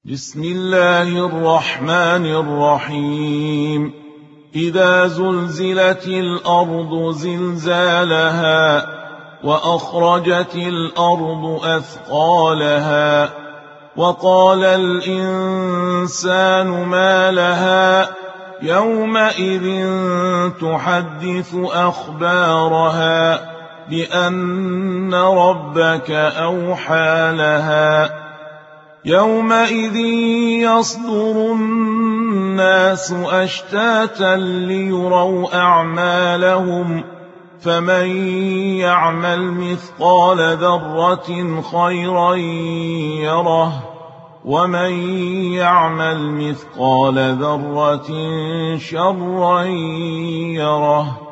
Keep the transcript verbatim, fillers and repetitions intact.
بسم الله الرحمن الرحيم. إذا زلزلت الأرض زلزالها وأخرجت الأرض أثقالها وقال الإنسان ما لها يومئذ تحدث أخبارها بأن ربك أوحى لها يومئذ يصدر الناس أشتاتا ليروا أعمالهم فمن يعمل مثقال ذرة خيرا يره ومن يعمل مثقال ذرة شرا يره.